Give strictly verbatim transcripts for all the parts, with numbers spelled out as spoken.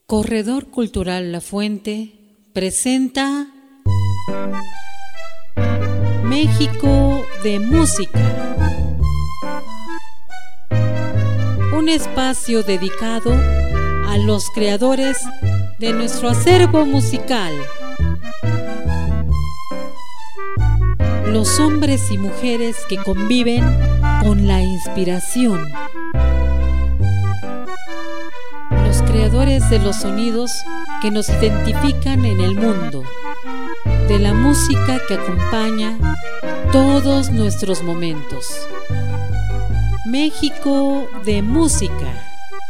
Corredor Cultural La Fuente presenta México de Música, un espacio dedicado a los creadores de nuestro acervo musical, los hombres y mujeres que conviven con la inspiración, los creadores de los sonidos que nos identifican en el mundo, de la música que acompaña todos nuestros momentos. México de Música.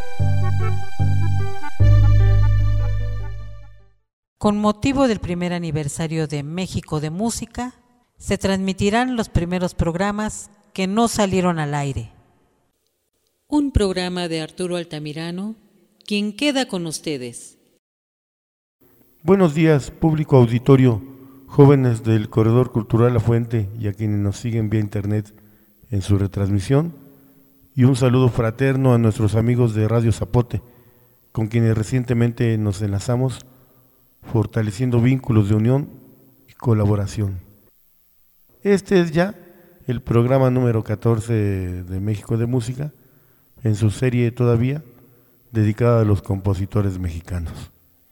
Con motivo del primer aniversario de México de Música, se transmitirán los primeros programas que no salieron al aire. Un programa de Arturo Altamirano, quien queda con ustedes. Buenos días, público auditorio, jóvenes del Corredor Cultural La Fuente y a quienes nos siguen vía internet en su retransmisión, y un saludo fraterno a nuestros amigos de Radio Zapote, con quienes recientemente nos enlazamos, fortaleciendo vínculos de unión y colaboración. Este es ya el programa número catorce de México de Música, en su serie todavía dedicada a los compositores mexicanos.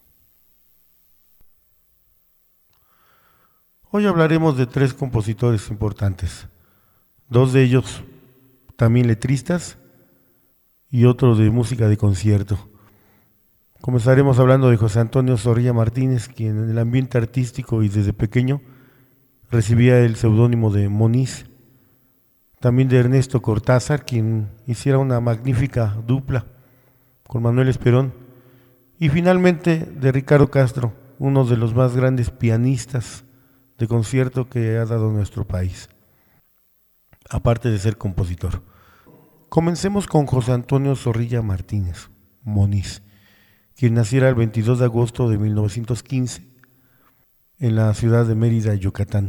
Hoy hablaremos de tres compositores importantes, dos de ellos también letristas y otro de música de concierto. Comenzaremos hablando de José Antonio Zorrilla Martínez, quien en el ambiente artístico y desde pequeño recibía el seudónimo de Moniz, también de Ernesto Cortázar, quien hiciera una magnífica dupla con Manuel Esperón, y finalmente de Ricardo Castro, uno de los más grandes pianistas de concierto que ha dado nuestro país, aparte de ser compositor. Comencemos con José Antonio Zorrilla Martínez, Moniz, quien naciera el veintidós de agosto de mil novecientos quince en la ciudad de Mérida, Yucatán.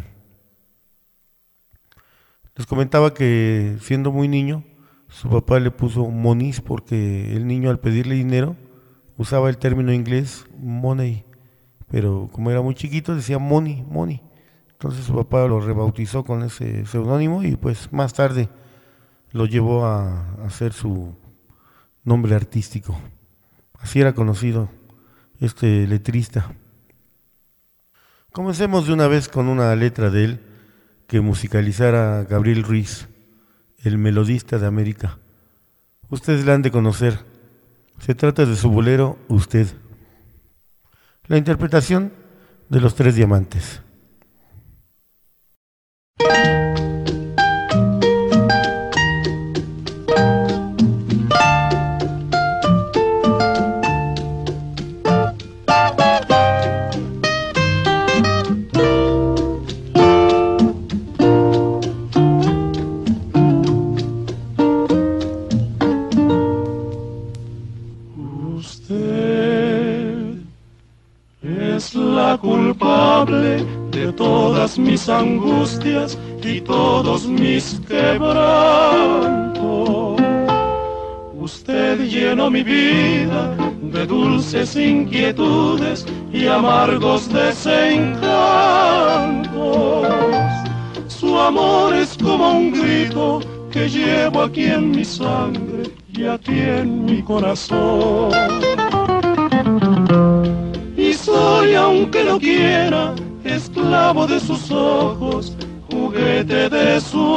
Les comentaba que siendo muy niño, su papá le puso Moniz porque el niño, al pedirle dinero, usaba el término inglés money, pero como era muy chiquito decía money, money. Entonces su papá lo rebautizó con ese seudónimo y pues más tarde lo llevó a hacer su nombre artístico. Así era conocido este letrista. Comencemos de una vez con una letra de él que musicalizara Gabriel Ruiz, el melodista de América. Ustedes la han de conocer. Se trata de su bolero Usted. La interpretación de Los Tres Diamantes. Culpable de todas mis angustias y todos mis quebrantos. Usted llenó mi vida de dulces inquietudes y amargos desencantos. Su amor es como un grito que llevo aquí en mi sangre y aquí en mi corazón. Y soy, aunque no quiera, esclavo de sus ojos, juguete de su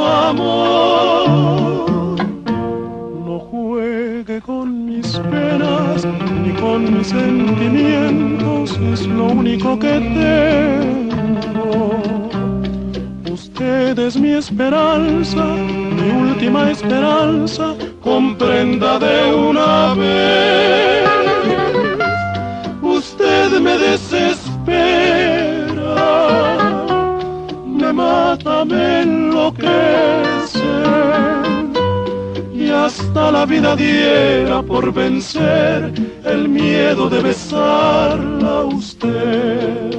amor. No juegue con mis penas ni con mis sentimientos, es lo único que tengo. Usted es mi esperanza, mi última esperanza, comprenda de una vez. Usted me desespera, me mata, me enloquece, y hasta la vida diera por vencer el miedo de besarla a usted.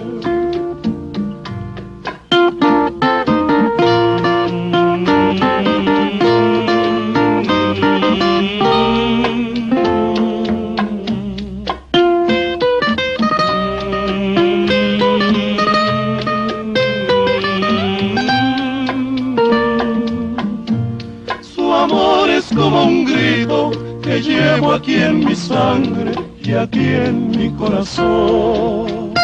llevo aquí en mi sangre y aquí en mi corazón.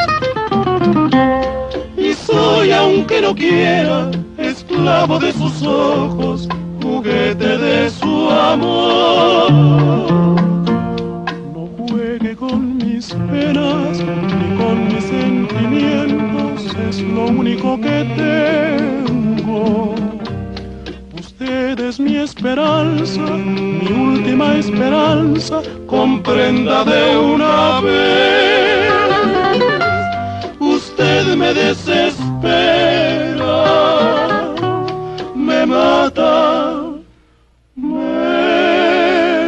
Y soy, aunque no quiera, esclavo de sus ojos, juguete de su amor. No juegue con mis penas ni con mis sentimientos, es lo único que tengo. Usted es mi esperanza, mi última esperanza, comprenda de una vez. Usted me desespera, me mata, me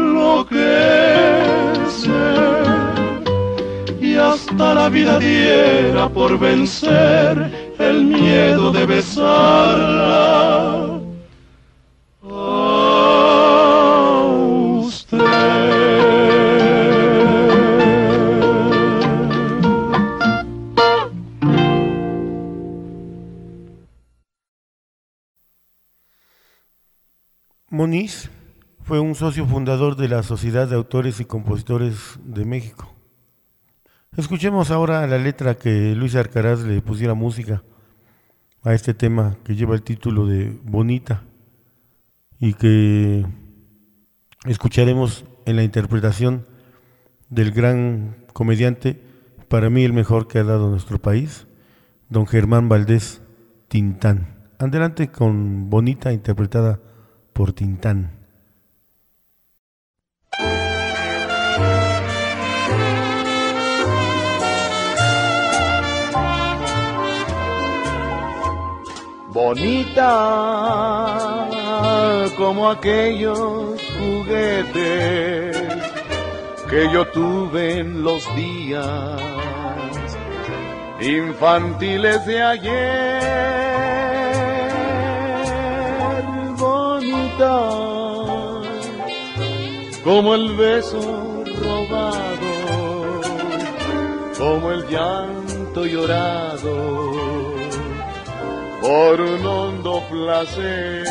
enloquece, y hasta la vida diera por vencer el miedo de besarla. Moniz fue un socio fundador de la Sociedad de Autores y Compositores de México. Escuchemos ahora la letra que Luis Arcaraz le pusiera música a este tema que lleva el título de Bonita y que escucharemos en la interpretación del gran comediante, para mí el mejor que ha dado nuestro país, don Germán Valdés Tintán. Adelante con Bonita, interpretada por Tintán. Bonita como aquellos juguetes que yo tuve en los días infantiles de ayer. Bonita como el beso robado, como el llanto llorado por un hondo placer.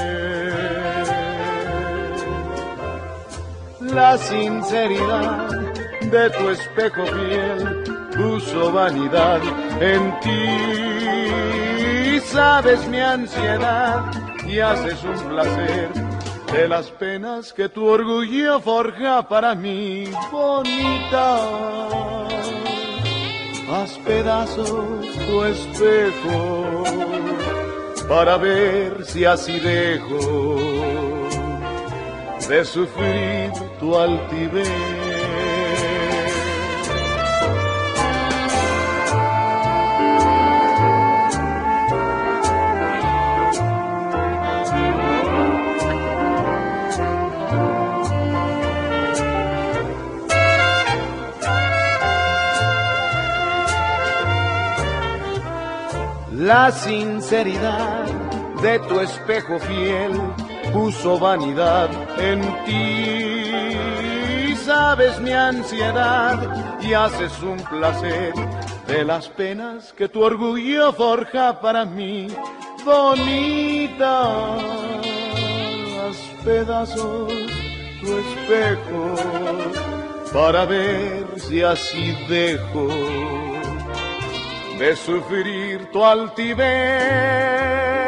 La sinceridad de tu espejo fiel puso vanidad en ti. Sabes mi ansiedad y haces un placer de las penas que tu orgullo forja para mí. Bonita, haz pedazos tu espejo para ver si así dejo de sufrir tu altivez. La sinceridad de tu espejo fiel puso vanidad en ti. Sabes mi ansiedad y haces un placer de las penas que tu orgullo forja para mí. Bonita, haz pedazos tu espejo para ver si así dejo de sufrir tu altivez.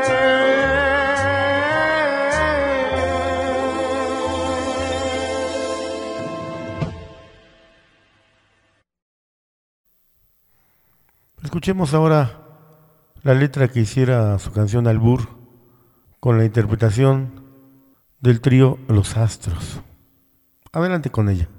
Escuchemos ahora la letra que hiciera su canción Albur con la interpretación del trío Los Astros. Adelante con ella.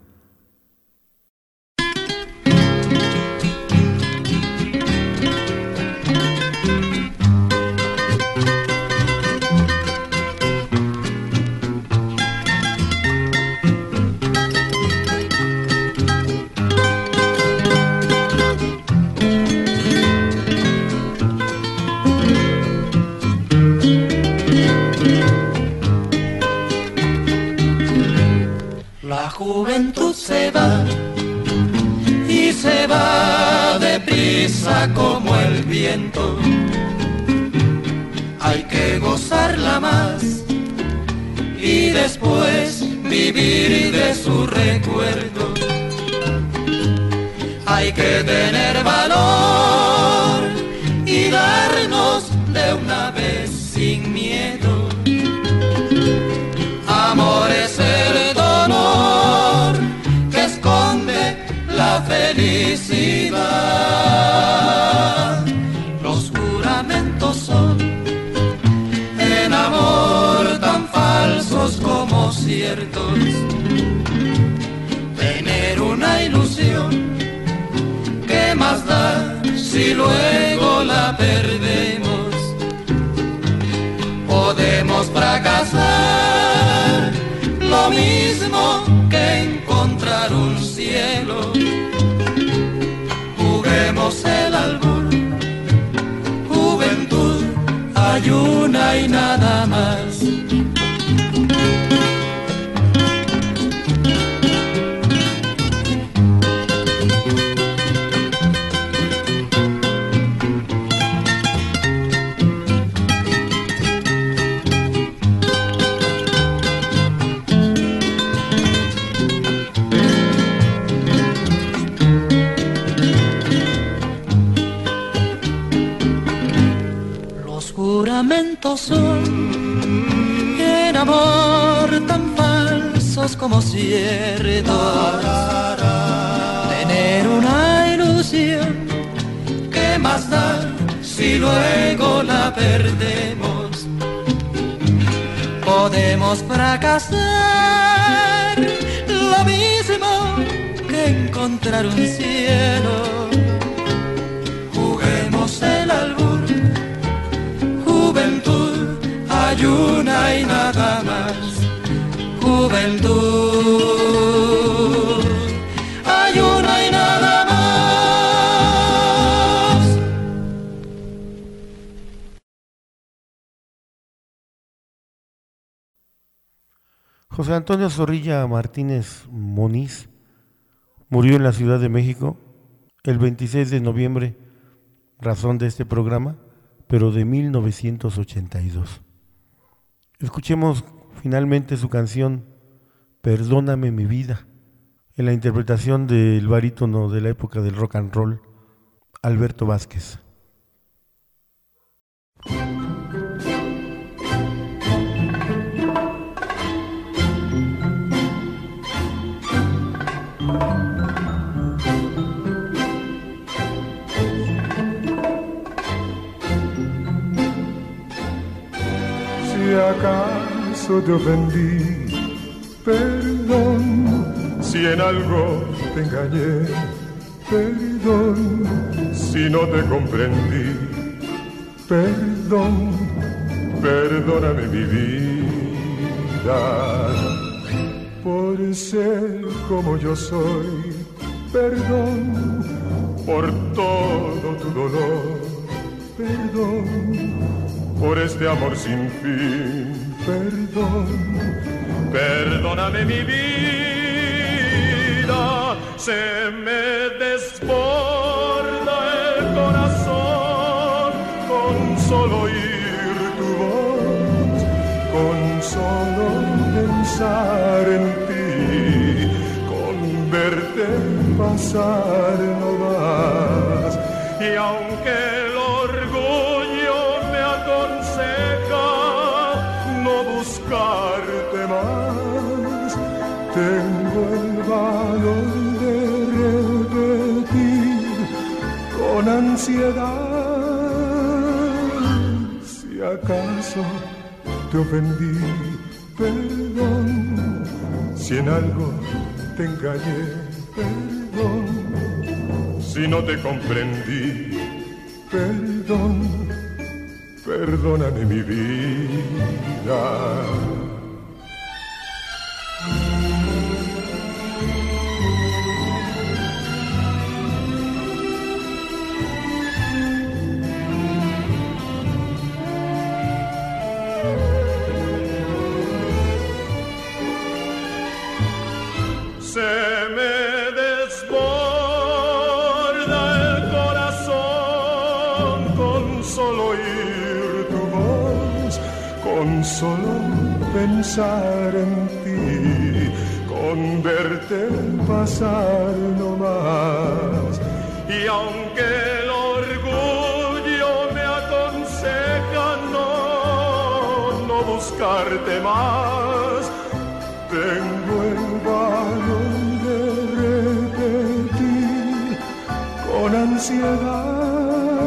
La juventud se va y se va deprisa como el viento. Hay que gozarla más y después vivir de su recuerdo. Hay que tener valor y darnos de una vez sin miedo. Amor es el dolor que esconde la felicidad. Los juramentos son en amor tan falsos como ciertos. Tener una ilusión, ¿qué más da si luego la perdemos? Podemos fracasar, lo mismo que encontrar un cielo. Juguemos el albur, juventud, hay una y nada más. Son en amor tan falsos como ciertos. Tener una ilusión, ¿qué más da si luego la perdemos? Podemos fracasar, lo mismo que encontrar un cielo. Juguemos el albur, juventud, hay una y nada más. Juventud, hay una y nada más. José Antonio Zorrilla Martínez Moniz murió en la Ciudad de México el veintiséis de noviembre, razón de este programa, pero de mil novecientos ochenta y dos. Escuchemos finalmente su canción Perdóname mi vida, en la interpretación del barítono de la época del rock and roll, Alberto Vázquez. Si acaso te ofendí, perdón. Si en algo te engañé, perdón. Si no te comprendí, perdón. Perdóname mi vida por ser como yo soy, perdón. Por todo tu dolor, perdón. Por este amor sin fin, perdón. Perdóname mi vida, se me desborda el corazón con solo oír tu voz, con solo pensar en ti, con verte pasar no vas. Y aunque el orgullo me aconseja no buscarte más, tengo el valor de repetir con ansiedad. Si acaso te ofendí, perdón. Si en algo te engañé, perdón. Si no te comprendí, perdón. Perdóname mi vida. Se me desborda el corazón con solo oír tu voz, con solo pensar en ti, con verte pasar no más. Y aunque el orgullo me aconseja no, no buscarte más, tengo el valor de repetir con ansiedad.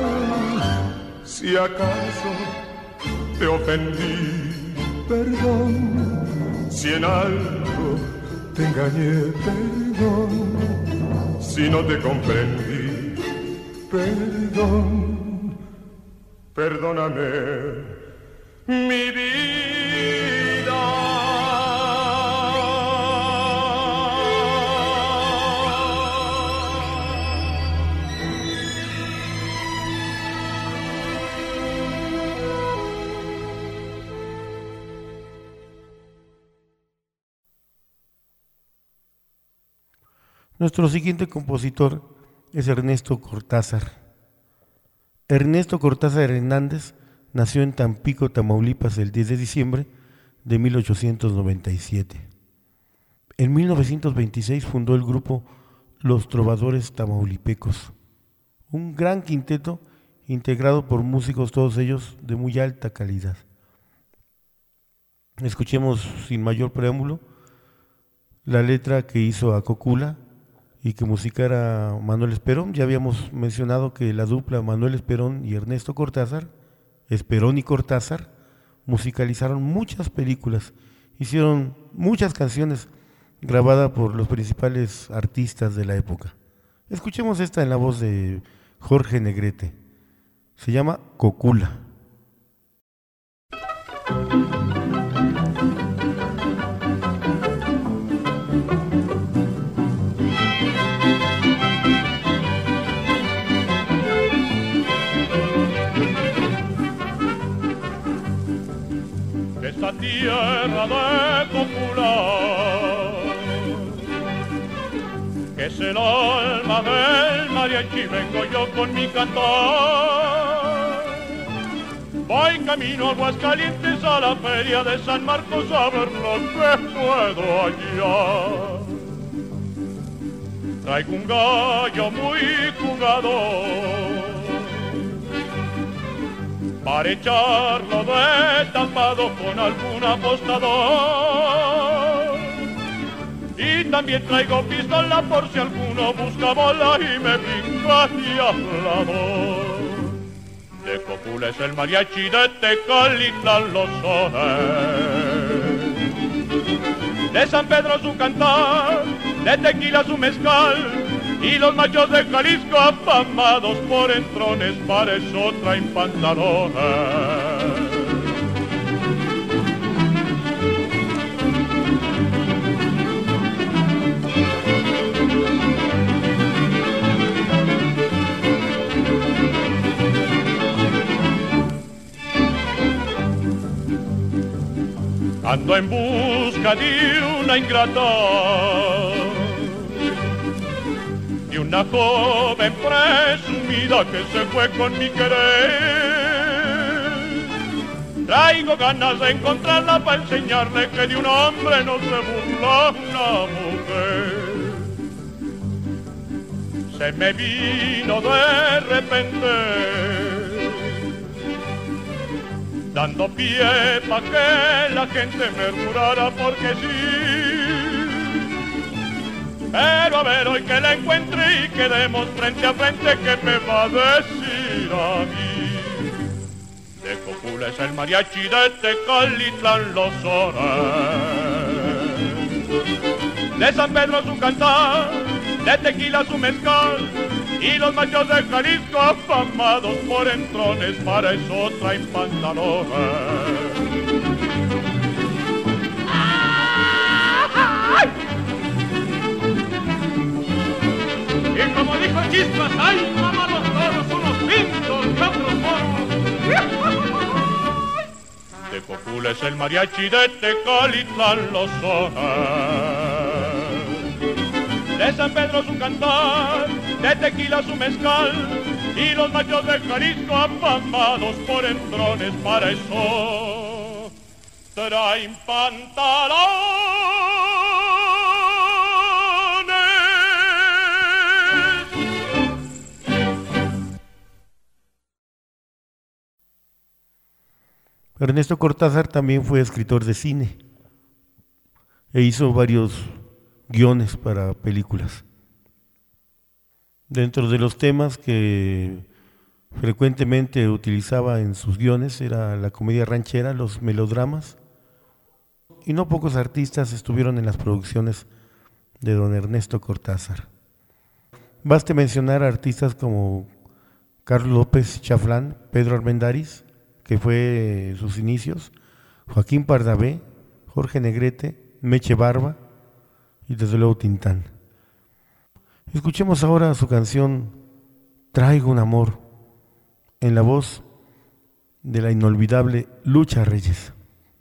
Si acaso te ofendí, perdón. Si en algo te engañé, perdón. Si no te comprendí, perdón. Perdóname, mi vida. Nuestro siguiente compositor es Ernesto Cortázar. Ernesto Cortázar Hernández nació en Tampico, Tamaulipas, el diez de diciembre de mil ochocientos noventa y siete. En mil novecientos veintiséis fundó el grupo Los Trovadores Tamaulipecos, un gran quinteto integrado por músicos, todos ellos de muy alta calidad. Escuchemos sin mayor preámbulo la letra que hizo a Cocula y que musicara Manuel Esperón. Ya habíamos mencionado que la dupla Manuel Esperón y Ernesto Cortázar, Esperón y Cortázar, musicalizaron muchas películas, hicieron muchas canciones grabadas por los principales artistas de la época. Escuchemos esta en la voz de Jorge Negrete, se llama Cocula. Esta tierra de Cocula, que es el alma del mariachi, vengo yo con mi cantar. Voy camino a Aguascalientes a la feria de San Marcos a ver lo que puedo hallar. Traigo un gallo muy jugador para echarlo de tapado con algún apostador. Y también traigo pistola por si alguno busca bola y me brinca de hablador. De Cocula es el mariachi, de Tecalitlán los sones, de San Pedro su cantar, de Tequila su mezcal, y los machos de Jalisco afamados por entrones, para eso traen pantalones. Ando en busca de una ingrata, de una joven presumida que se fue con mi querer. Traigo ganas de encontrarla para enseñarle que de un hombre no se burla una mujer. Se me vino de repente, dando pie pa' que la gente me jurara porque sí. Pero a ver hoy que la encuentre y quedemos frente a frente, ¿qué me va a decir a mí? De Cocula es el mariachi, de Tecalitlán los sones, de San Pedro su cantar, de Tequila su mezcal, y los machos de Jalisco afamados por entrones, para eso traen pantalones. Y como dijo Chispas, ¡ay, mamá, los toros, unos pintos y otros moros! De Cocula es el mariachi, de Tecalitlán los sones, de San Pedro su cantar, de Tequila su mezcal, y los machos de Jalisco afamados por entrones, para eso traen pantalón. Ernesto Cortázar también fue escritor de cine e hizo varios guiones para películas. Dentro de los temas que frecuentemente utilizaba en sus guiones era la comedia ranchera, los melodramas, y no pocos artistas estuvieron en las producciones de don Ernesto Cortázar. Baste mencionar a artistas como Carlos López Chaflán, Pedro Armendáriz, que fue sus inicios, Joaquín Pardavé, Jorge Negrete, Meche Barba y desde luego Tintán. Escuchemos ahora su canción Traigo un amor, en la voz de la inolvidable Lucha Reyes.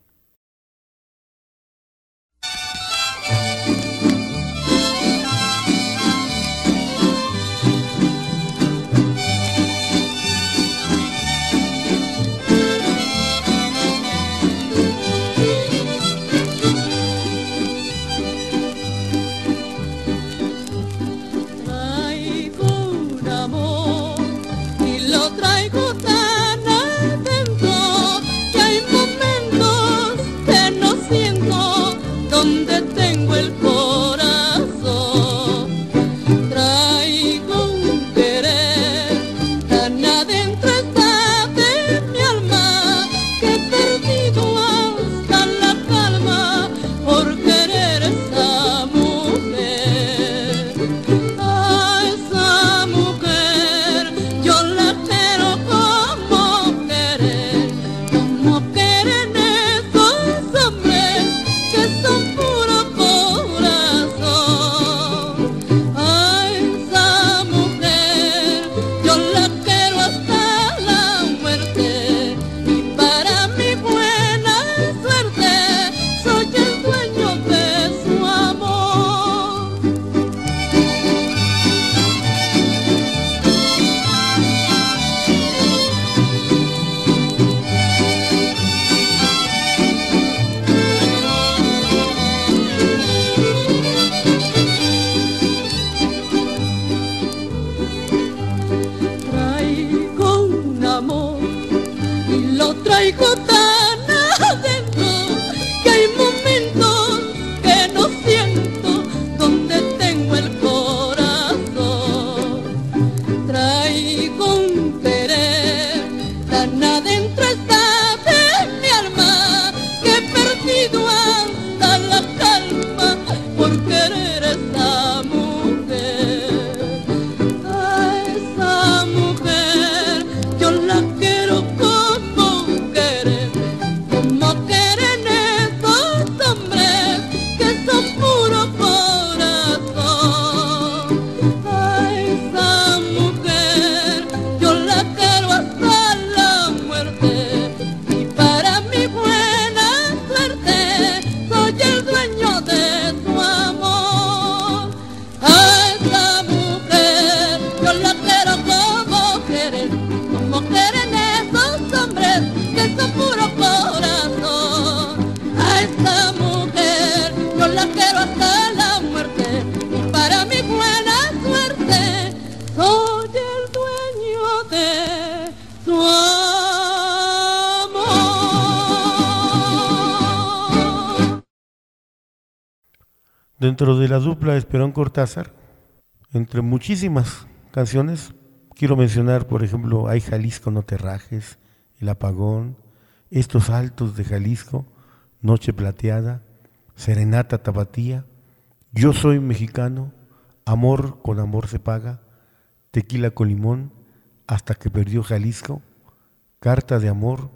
Dentro de la dupla Esperón Cortázar, entre muchísimas canciones, quiero mencionar, por ejemplo, Ay Jalisco no te rajes, El apagón, Estos altos de Jalisco, Noche plateada, Serenata tapatía, Yo soy mexicano, Amor con amor se paga, Tequila con limón, Hasta que perdió Jalisco, Carta de amor,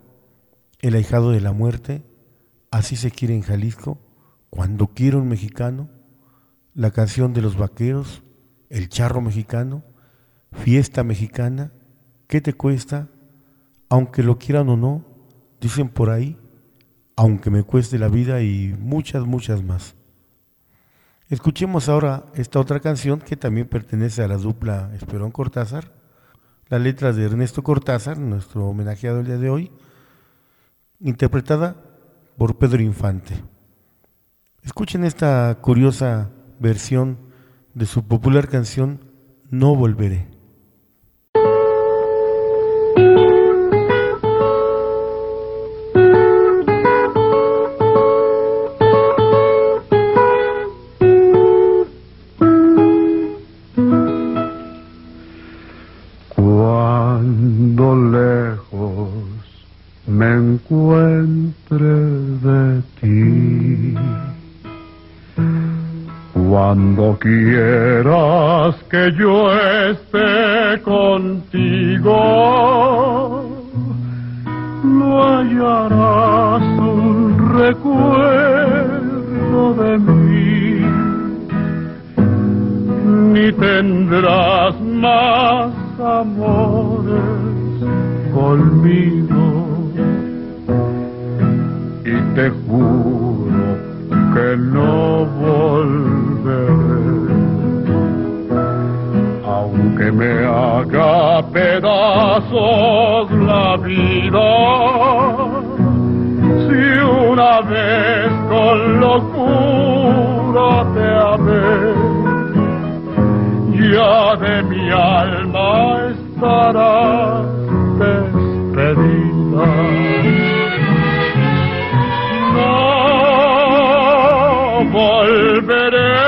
El ahijado de la muerte, Así se quiere en Jalisco, Cuando quiero un mexicano, La canción de los vaqueros, El charro mexicano, Fiesta mexicana, ¿Qué te cuesta? Aunque lo quieran o no, dicen por ahí, Aunque me cueste la vida y muchas, muchas más. Escuchemos ahora esta otra canción que también pertenece a la dupla Esperón Cortázar, la letra de Ernesto Cortázar, nuestro homenajeado el día de hoy, interpretada por Pedro Infante. Escuchen esta curiosa versión de su popular canción No volveré. lo lejos me encuentre de ti. Cuando quieras que yo esté contigo, no hallarás un recuerdo de mí, ni tendrás más amores conmigo. Y te juro que no volveré, aunque me haga pedazos la vida. Si una vez con locura te amé, ya de mi alma estarás despedida. No volveré,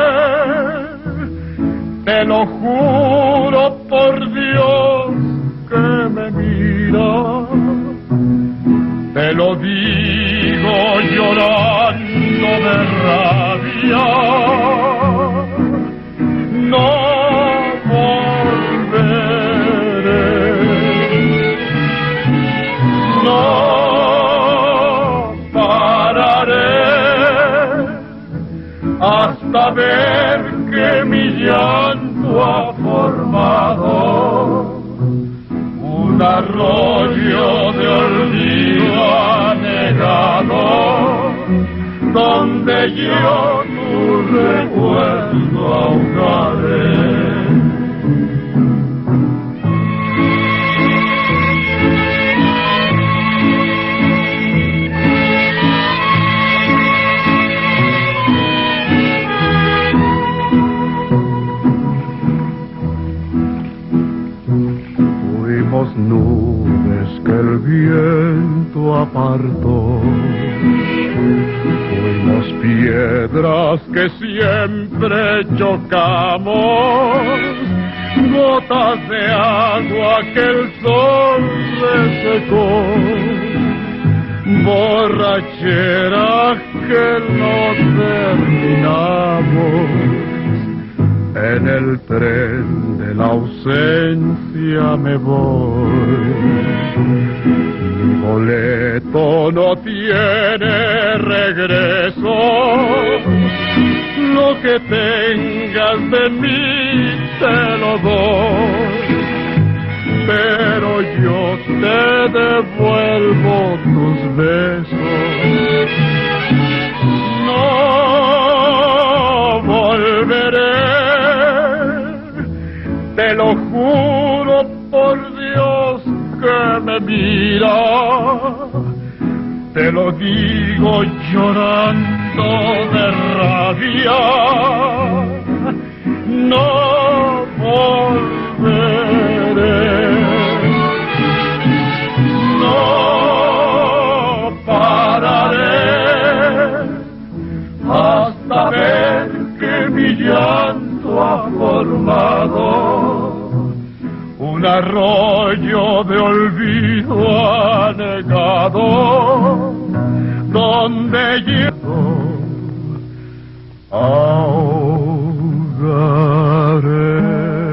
te lo juro por Dios que me mira, te lo digo llorando de rabia. No volveré, no pararé hasta ver que mi llanto ha formado un arroyo de olvido anegado, donde yo tu recuerdo ahogaré. Fuimos nubes que el viento apartó, fuimos piedras que siempre chocamos, gotas de agua que el sol resecó, borrachera que no terminamos. En el tren de la ausencia me voy, mi boleto no tiene regreso, lo que tengas de mí te lo doy, pero yo te devuelvo tus besos. No volveré, te lo juro por Dios que me mira, te lo digo llorando de rabia. No volveré, no pararé hasta ver que mi llanto ha formado un arroyo de olvido anegado, donde yo ahogaré.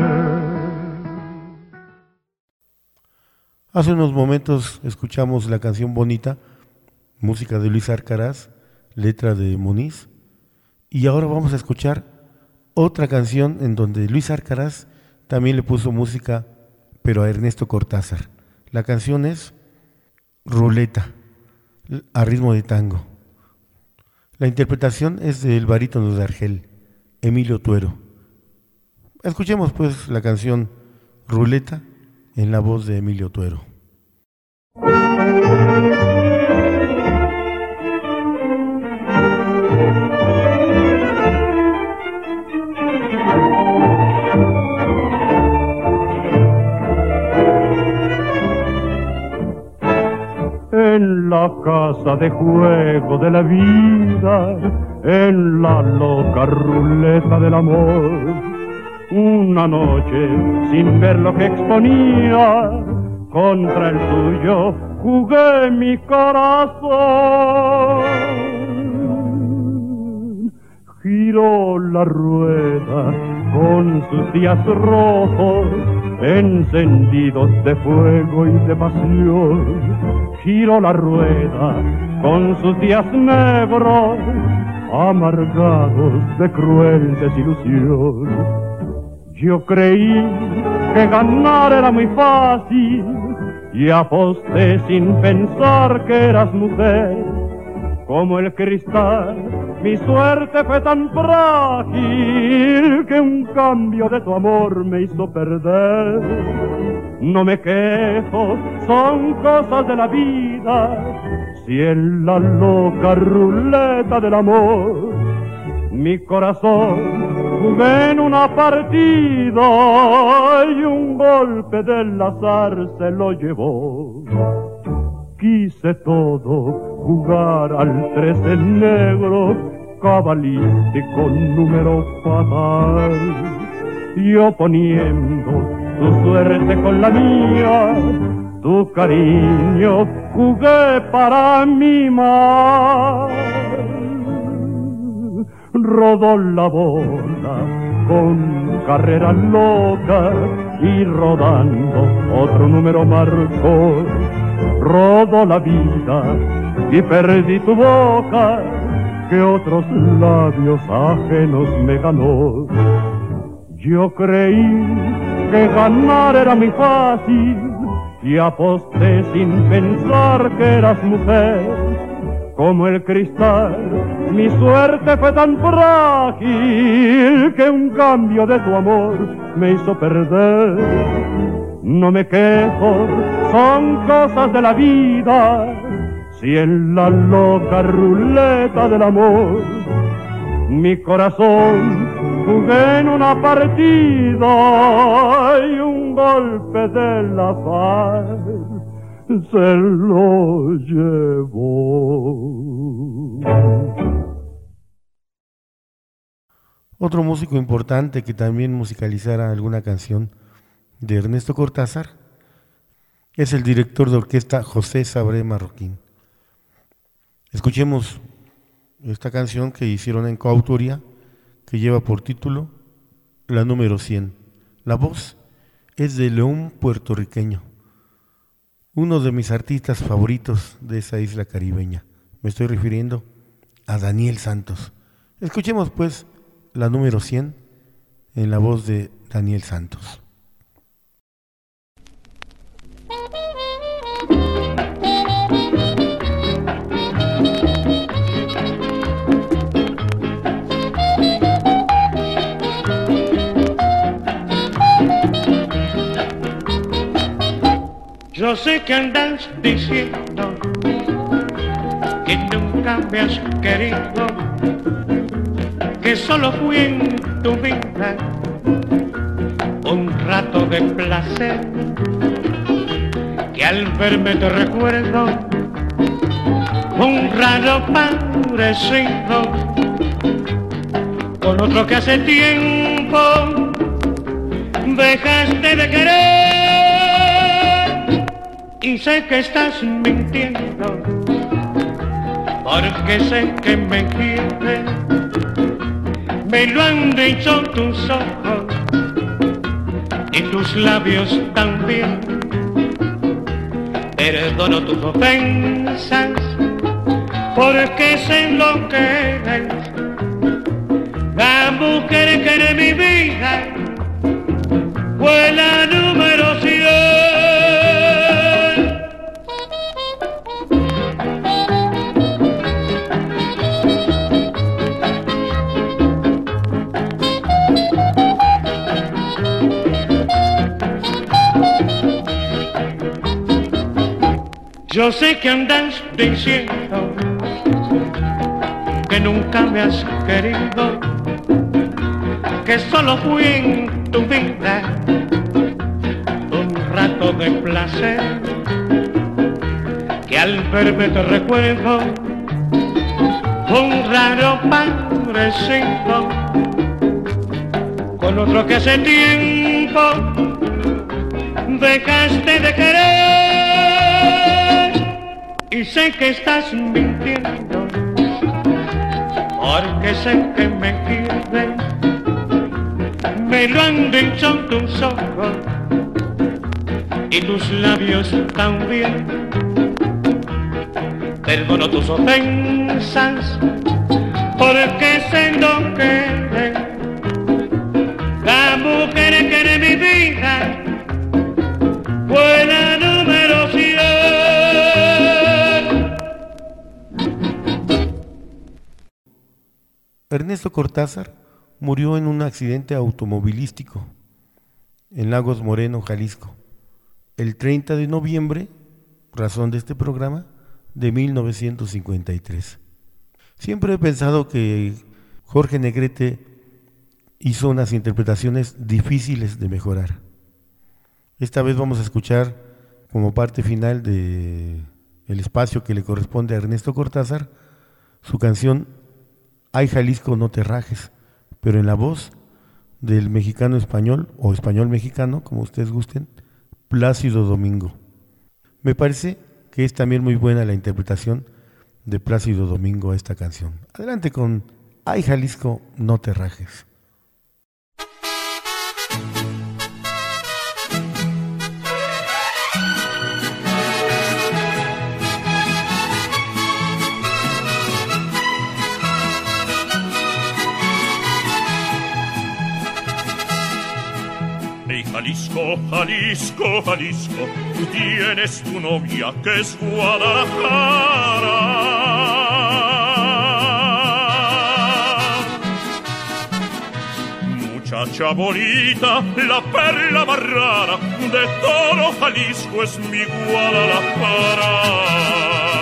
Hace unos momentos escuchamos la canción Bonita, música de Luis Arcaraz, letra de Muniz, y ahora vamos a escuchar otra canción en donde Luis Arcaraz también le puso música, pero a Ernesto Cortázar. La canción es Ruleta, a ritmo de tango. La interpretación es del barítono de Argel, Emilio Tuero. Escuchemos pues la canción Ruleta en la voz de Emilio Tuero. En la casa de juego de la vida, en la loca ruleta del amor, una noche sin ver lo que exponía, contra el tuyo jugué mi corazón. Giró la rueda con sus días rojos, encendidos de fuego y de pasión. Giró la rueda con sus días negros, amargados de cruel desilusión. Yo creí que ganar era muy fácil y aposté sin pensar que eras mujer. Como el cristal, mi suerte fue tan frágil que un cambio de tu amor me hizo perder. No me quejo, son cosas de la vida, si en la loca ruleta del amor mi corazón jugué en una partida y un golpe del azar se lo llevó. Quise todo, jugar al trece negro, cabalístico número fatal. Yo poniendo tu suerte con la mía, tu cariño jugué para mí mal. Rodó la bola con carreras locas y rodando otro número marcó. Rodó la vida y perdí tu boca, que otros labios ajenos me ganó. Yo creí que ganar era muy fácil y aposté sin pensar que eras mujer. Como el cristal, mi suerte fue tan frágil que un cambio de tu amor me hizo perder. No me quejo, son cosas de la vida, si en la loca ruleta del amor mi corazón jugué en una partida y un golpe del azar se lo llevó. Otro músico importante que también musicalizara alguna canción de Ernesto Cortázar es el director de orquesta José Sabré Marroquín. Escuchemos esta canción que hicieron en coautoría, que lleva por título la número cien. La voz es de León puertorriqueño, uno de mis artistas favoritos de esa isla caribeña. Me estoy refiriendo a Daniel Santos. Escuchemos pues la número cien en la voz de Daniel Santos. Yo sé que andas diciendo que nunca me has querido, que solo fui en tu vida un rato de placer, que al verme te recuerdo un raro parecido con otro que hace tiempo dejaste de querer. Y sé que estás mintiendo, porque sé que me quieres. Me lo han dicho tus ojos y tus labios también. Perdono tus ofensas, porque sé lo que eres. La mujer que de mi vida fue la número cien. Yo sé que andas diciendo que nunca me has querido, que solo fui en tu vida un rato de placer, que al verme te recuerdo un raro parecido con otro que hace tiempo dejaste de querer y sé que estás mintiendo, porque sé que me quieres, me lo han dicho tus ojos y tus labios también. Perdono tus ofensas porque sé lo que eres, la mujer que eres mi vida fue la número cien. Ernesto Cortázar murió en un accidente automovilístico en Lagos Moreno, Jalisco, el treinta de noviembre, razón de este programa, de mil novecientos cincuenta y tres. Siempre he pensado que Jorge Negrete hizo unas interpretaciones difíciles de mejorar. Esta vez vamos a escuchar como parte final de el espacio que le corresponde a Ernesto Cortázar su canción Ay Jalisco no te rajes, pero en la voz del mexicano español o español mexicano, como ustedes gusten, Plácido Domingo. Me parece que es también muy buena la interpretación de Plácido Domingo a esta canción. Adelante con Ay Jalisco no te rajes. Hey Jalisco, Jalisco, Jalisco, tú tienes tu novia que es Guadalajara. Muchacha bonita, la perla más rara de todo Jalisco es mi Guadalajara.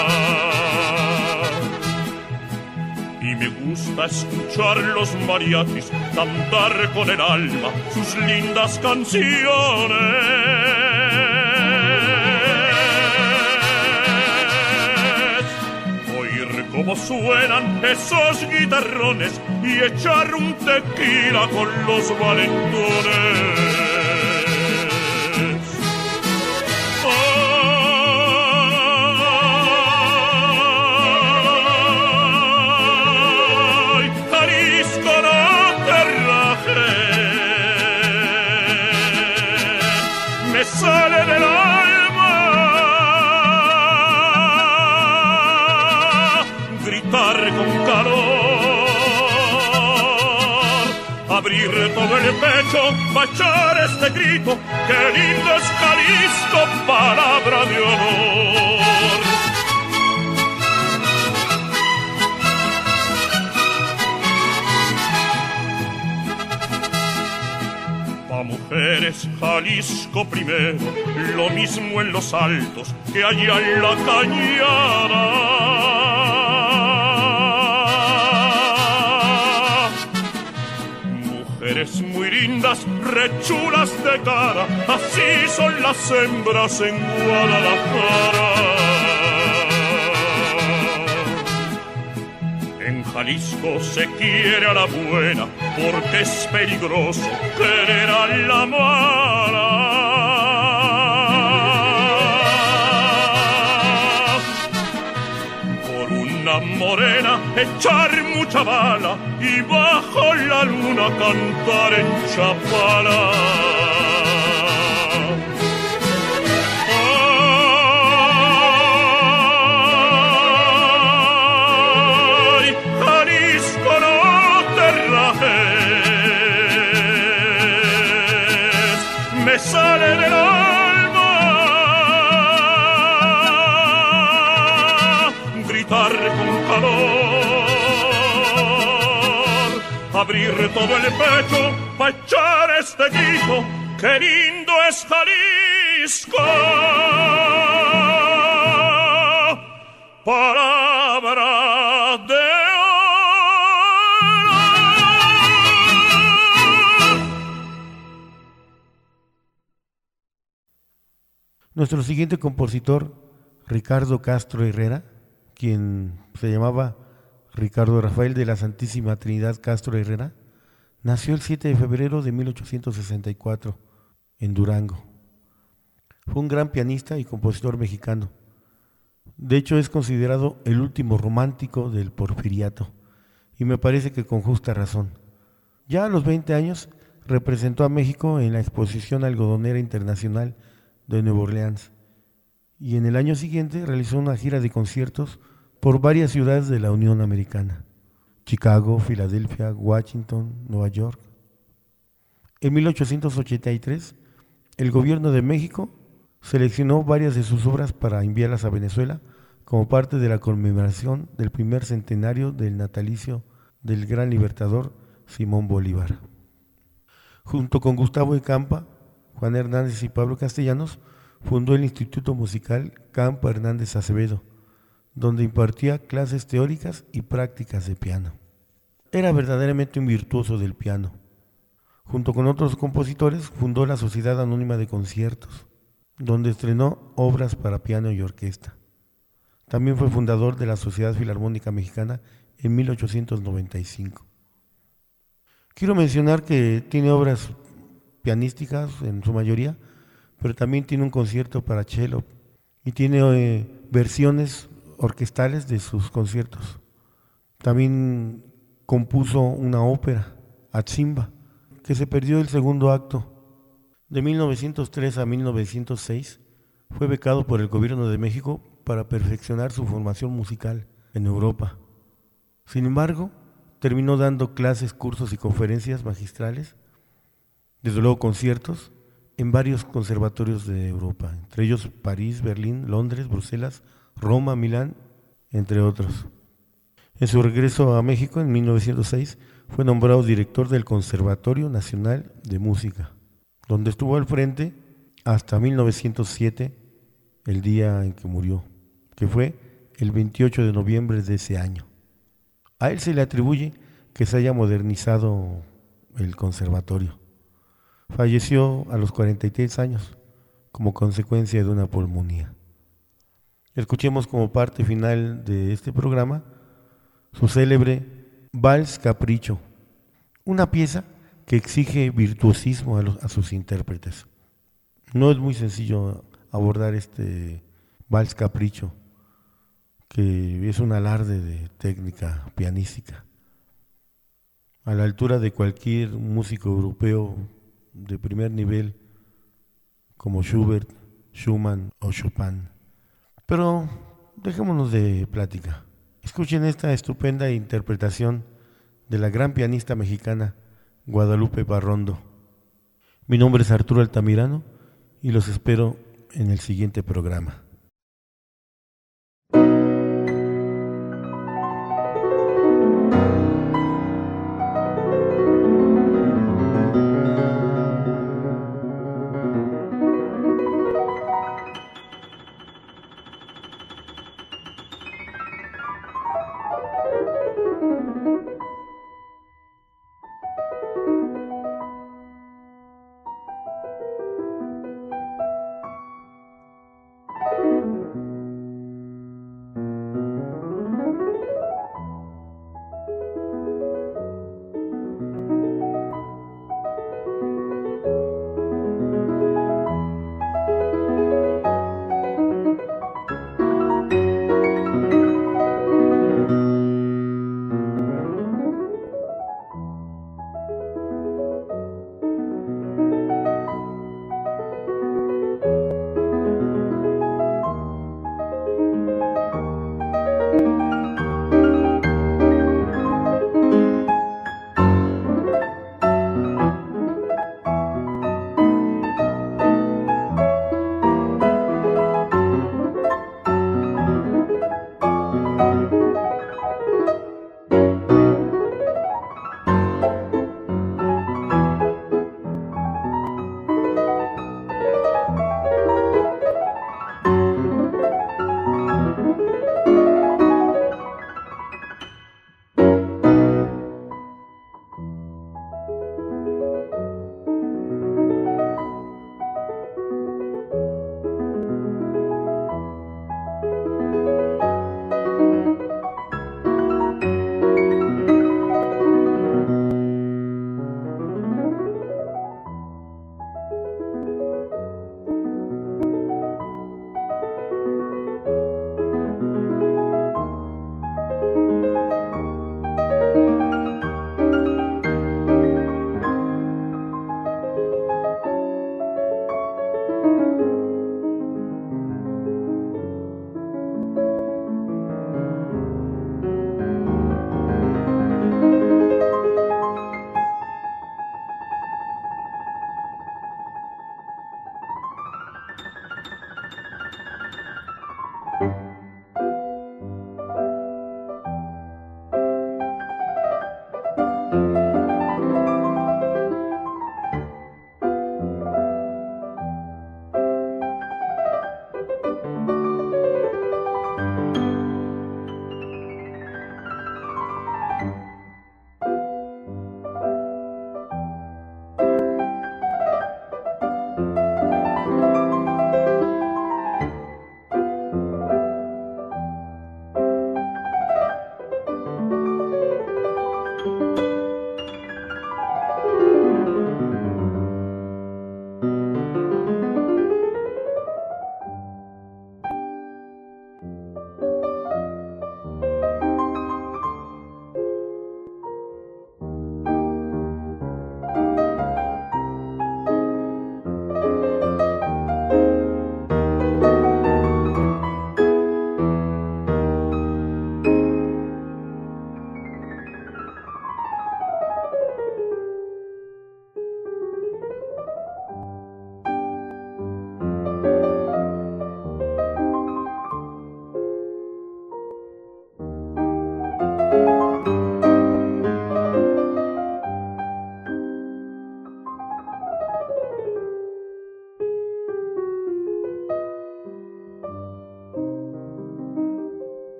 Y me gusta escuchar los mariachis cantar con el alma sus lindas canciones. Oír cómo suenan esos guitarrones y echar un tequila con los valentones. Sale del alma gritar con calor, abrir todo el pecho para echar este grito, que lindo es Jalisco, palabra de honor. A mujeres Jalisco primero, lo mismo en los altos que allá en la cañada. Mujeres muy lindas, rechulas de cara, así son las hembras en Guadalajara. En Jalisco se quiere a la buena, porque es peligroso querer a la mala. Por una morena echar mucha bala y bajo la luna cantar en Chapala. Me sale del alma gritar con calor, abrir todo el pecho para echar este grito, que lindo es Jalisco, palabra de Nuestro siguiente compositor, Ricardo Castro Herrera, quien se llamaba Ricardo Rafael de la Santísima Trinidad Castro Herrera, nació el siete de febrero de mil ochocientos sesenta y cuatro en Durango. Fue un gran pianista y compositor mexicano. De hecho, es considerado el último romántico del Porfiriato, y me parece que con justa razón. Ya a los veinte años representó a México en la Exposición Algodonera Internacional de Nueva Orleans, y en el año siguiente realizó una gira de conciertos por varias ciudades de la Unión Americana: Chicago, Filadelfia, Washington, Nueva York. En mil ochocientos ochenta y tres, el gobierno de México seleccionó varias de sus obras para enviarlas a Venezuela como parte de la conmemoración del primer centenario del natalicio del gran libertador Simón Bolívar. Junto con Gustavo de Campa, Juan Hernández y Pablo Castellanos, fundó el Instituto Musical Campa Hernández Acevedo, donde impartía clases teóricas y prácticas de piano. Era verdaderamente un virtuoso del piano. Junto con otros compositores, fundó la Sociedad Anónima de Conciertos, donde estrenó obras para piano y orquesta. También fue fundador de la Sociedad Filarmónica Mexicana en mil ochocientos noventa y cinco. Quiero mencionar que tiene obras pianísticas en su mayoría, pero también tiene un concierto para cello y tiene eh, versiones orquestales de sus conciertos. También compuso una ópera, Atzimba, que se perdió el segundo acto. De mil novecientos tres a mil novecientos seis fue becado por el gobierno de México para perfeccionar su formación musical en Europa. Sin embargo, terminó dando clases, cursos y conferencias magistrales, desde luego conciertos, en varios conservatorios de Europa, entre ellos París, Berlín, Londres, Bruselas, Roma, Milán, entre otros. En su regreso a México en mil novecientos seis fue nombrado director del Conservatorio Nacional de Música, donde estuvo al frente hasta mil novecientos siete, el día en que murió, que fue el veintiocho de noviembre de ese año. A él se le atribuye que se haya modernizado el conservatorio. Falleció a los cuarenta y tres años como consecuencia de una pulmonía. Escuchemos como parte final de este programa su célebre Vals Capricho, una pieza que exige virtuosismo a, los, a sus intérpretes. No es muy sencillo abordar este Vals Capricho, que es un alarde de técnica pianística, a la altura de cualquier músico europeo de primer nivel, como Schubert, Schumann o Chopin. Pero dejémonos de plática. Escuchen esta estupenda interpretación de la gran pianista mexicana Guadalupe Parrondo. Mi nombre es Arturo Altamirano y los espero en el siguiente programa.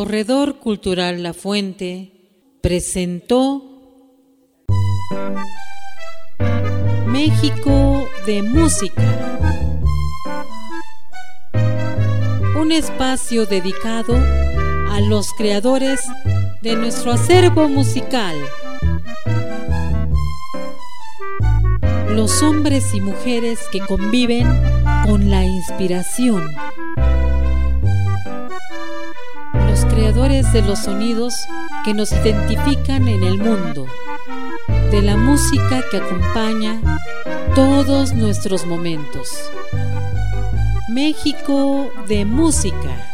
Corredor Cultural La Fuente presentó México de Música, un espacio dedicado a los creadores de nuestro acervo musical, los hombres y mujeres que conviven con la inspiración, los creadores de los sonidos que nos identifican en el mundo, de la música que acompaña todos nuestros momentos. México de Música.